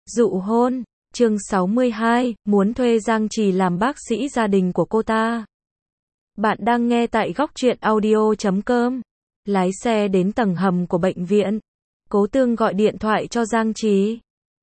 Dụ hôn, chương 62, muốn thuê Giang Trì làm bác sĩ gia đình của cô ta. Bạn đang nghe tại góc truyện audio.com. Lái xe đến tầng hầm của bệnh viện. Cố Tương gọi điện thoại cho Giang Trì.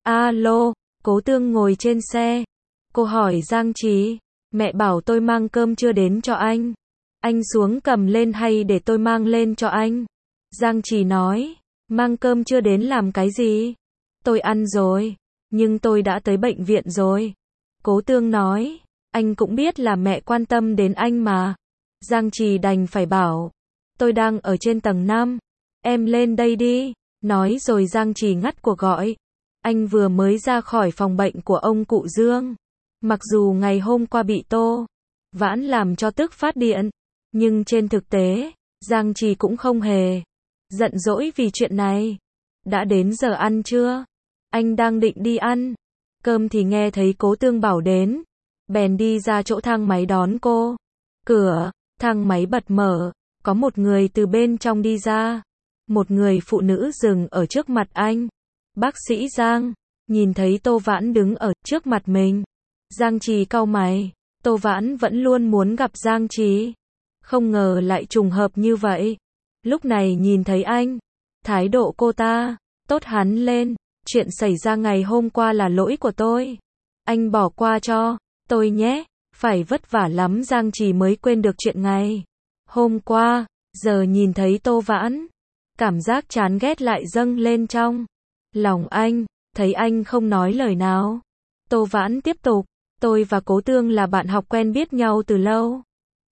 Alo, Cố Tương ngồi trên xe. Cô hỏi Giang Trì, mẹ bảo tôi mang cơm chưa đến cho anh. Anh xuống cầm lên hay để tôi mang lên cho anh? Giang Trì nói, mang cơm chưa đến làm cái gì? Tôi ăn rồi, nhưng tôi đã tới bệnh viện rồi. Cố Tương nói, anh cũng biết là mẹ quan tâm đến anh mà. Giang Trì đành phải bảo, tôi đang ở trên tầng 5, em lên đây đi. Nói rồi Giang Trì ngắt cuộc gọi. Anh vừa mới ra khỏi phòng bệnh của ông cụ Dương. Mặc dù ngày hôm qua bị Tô Vãn làm cho tức phát điện, nhưng trên thực tế, Giang Trì cũng không hề giận dỗi vì chuyện này. Đã đến giờ ăn chưa? Anh đang định đi ăn cơm thì nghe thấy Cố Tương bảo đến, bèn đi ra chỗ thang máy đón cô. Cửa thang máy bật mở, có một người từ bên trong đi ra. Một người phụ nữ dừng ở trước mặt anh. Bác sĩ Giang. Nhìn thấy Tô Vãn đứng ở trước mặt mình, Giang Trì cau mày. Tô Vãn vẫn luôn muốn gặp Giang Trì, không ngờ lại trùng hợp như vậy. Lúc này nhìn thấy anh, thái độ cô ta tốt hẳn lên. Chuyện xảy ra ngày hôm qua là lỗi của tôi, anh bỏ qua cho tôi nhé. Phải vất vả lắm Giang Trì mới quên được chuyện ngày hôm qua. Giờ nhìn thấy Tô Vãn, cảm giác chán ghét lại dâng lên trong lòng anh. Thấy anh không nói lời nào, Tô Vãn tiếp tục, tôi và Cố Tương là bạn học quen biết nhau từ lâu.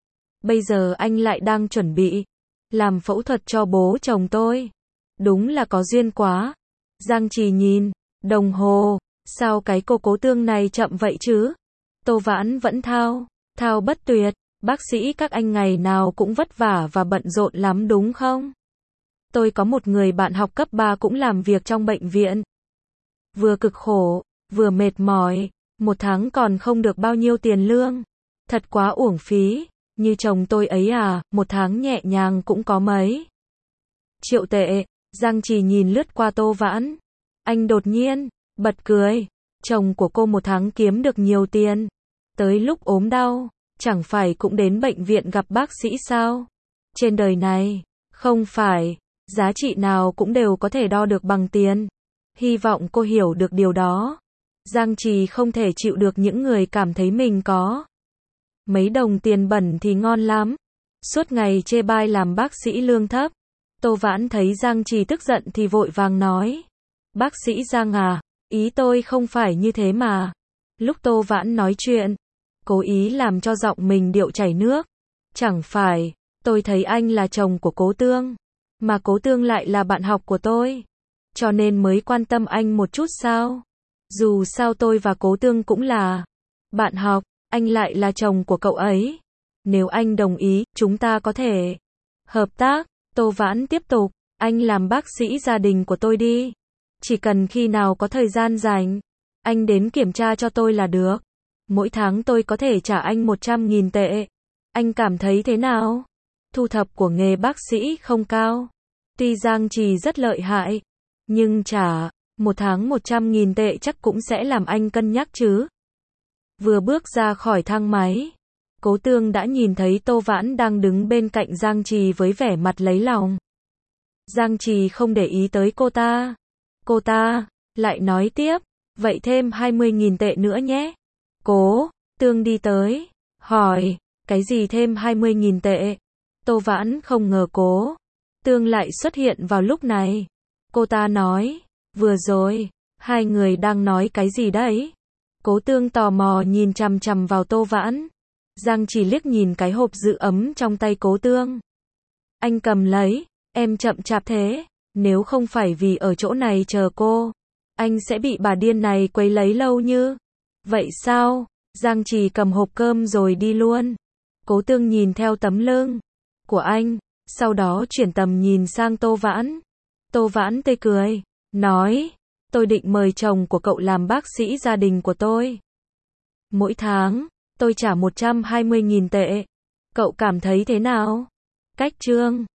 Bây giờ anh lại đang chuẩn bị làm phẫu thuật cho bố chồng tôi. Đúng là có duyên quá. Giang Trì nhìn đồng hồ, sao cái cô Cố Tương này chậm vậy chứ? Tô Vãn vẫn thao bất tuyệt, bác sĩ các anh ngày nào cũng vất vả và bận rộn lắm đúng không? Tôi có một người bạn học cấp 3 cũng làm việc trong bệnh viện. Vừa cực khổ, vừa mệt mỏi, một tháng còn không được bao nhiêu tiền lương. Thật quá uổng phí, như chồng tôi ấy à, một tháng nhẹ nhàng cũng có mấy triệu tệ. Giang Trì nhìn lướt qua Tô Vãn. Anh đột nhiên bật cười. Chồng của cô một tháng kiếm được nhiều tiền, tới lúc ốm đau, chẳng phải cũng đến bệnh viện gặp bác sĩ sao? Trên đời này, không phải giá trị nào cũng đều có thể đo được bằng tiền. Hy vọng cô hiểu được điều đó. Giang Trì không thể chịu được những người cảm thấy mình có mấy đồng tiền bẩn thì ngon lắm, suốt ngày chê bai làm bác sĩ lương thấp. Tô Vãn thấy Giang Trì tức giận thì vội vàng nói, bác sĩ Giang à, ý tôi không phải như thế mà. Lúc Tô Vãn nói chuyện, cố ý làm cho giọng mình điệu chảy nước. Chẳng phải, tôi thấy anh là chồng của Cố Tương, mà Cố Tương lại là bạn học của tôi, cho nên mới quan tâm anh một chút sao? Dù sao tôi và Cố Tương cũng là bạn học, anh lại là chồng của cậu ấy. Nếu anh đồng ý, chúng ta có thể hợp tác. Tô Vãn tiếp tục, anh làm bác sĩ gia đình của tôi đi. Chỉ cần khi nào có thời gian rảnh, anh đến kiểm tra cho tôi là được. Mỗi tháng tôi có thể trả anh 100.000 tệ. Anh cảm thấy thế nào? Thu nhập của nghề bác sĩ không cao. Tuy Giang Trì rất lợi hại, nhưng trả một tháng 100.000 tệ chắc cũng sẽ làm anh cân nhắc chứ. Vừa bước ra khỏi thang máy, Cố Tương đã nhìn thấy Tô Vãn đang đứng bên cạnh Giang Trì với vẻ mặt lấy lòng. Giang Trì không để ý tới cô ta. Cô ta lại nói tiếp, vậy thêm 20.000 tệ nữa nhé. Cố Tương đi tới, hỏi, cái gì thêm 20.000 tệ? Tô Vãn không ngờ Cố Tương lại xuất hiện vào lúc này. Cô ta nói, vừa rồi, hai người đang nói cái gì đấy? Cố Tương tò mò nhìn chằm chằm vào Tô Vãn. Giang Trì liếc nhìn cái hộp giữ ấm trong tay Cố Tương. Anh cầm lấy, em chậm chạp thế, nếu không phải vì ở chỗ này chờ cô, anh sẽ bị bà điên này quấy lấy lâu như vậy sao? Giang Trì cầm hộp cơm rồi đi luôn. Cố Tương nhìn theo tấm lưng của anh, sau đó chuyển tầm nhìn sang Tô Vãn. Tô Vãn tươi cười, nói, tôi định mời chồng của cậu làm bác sĩ gia đình của tôi. Mỗi tháng, tôi trả 120.000 tệ. Cậu cảm thấy thế nào? Cách chương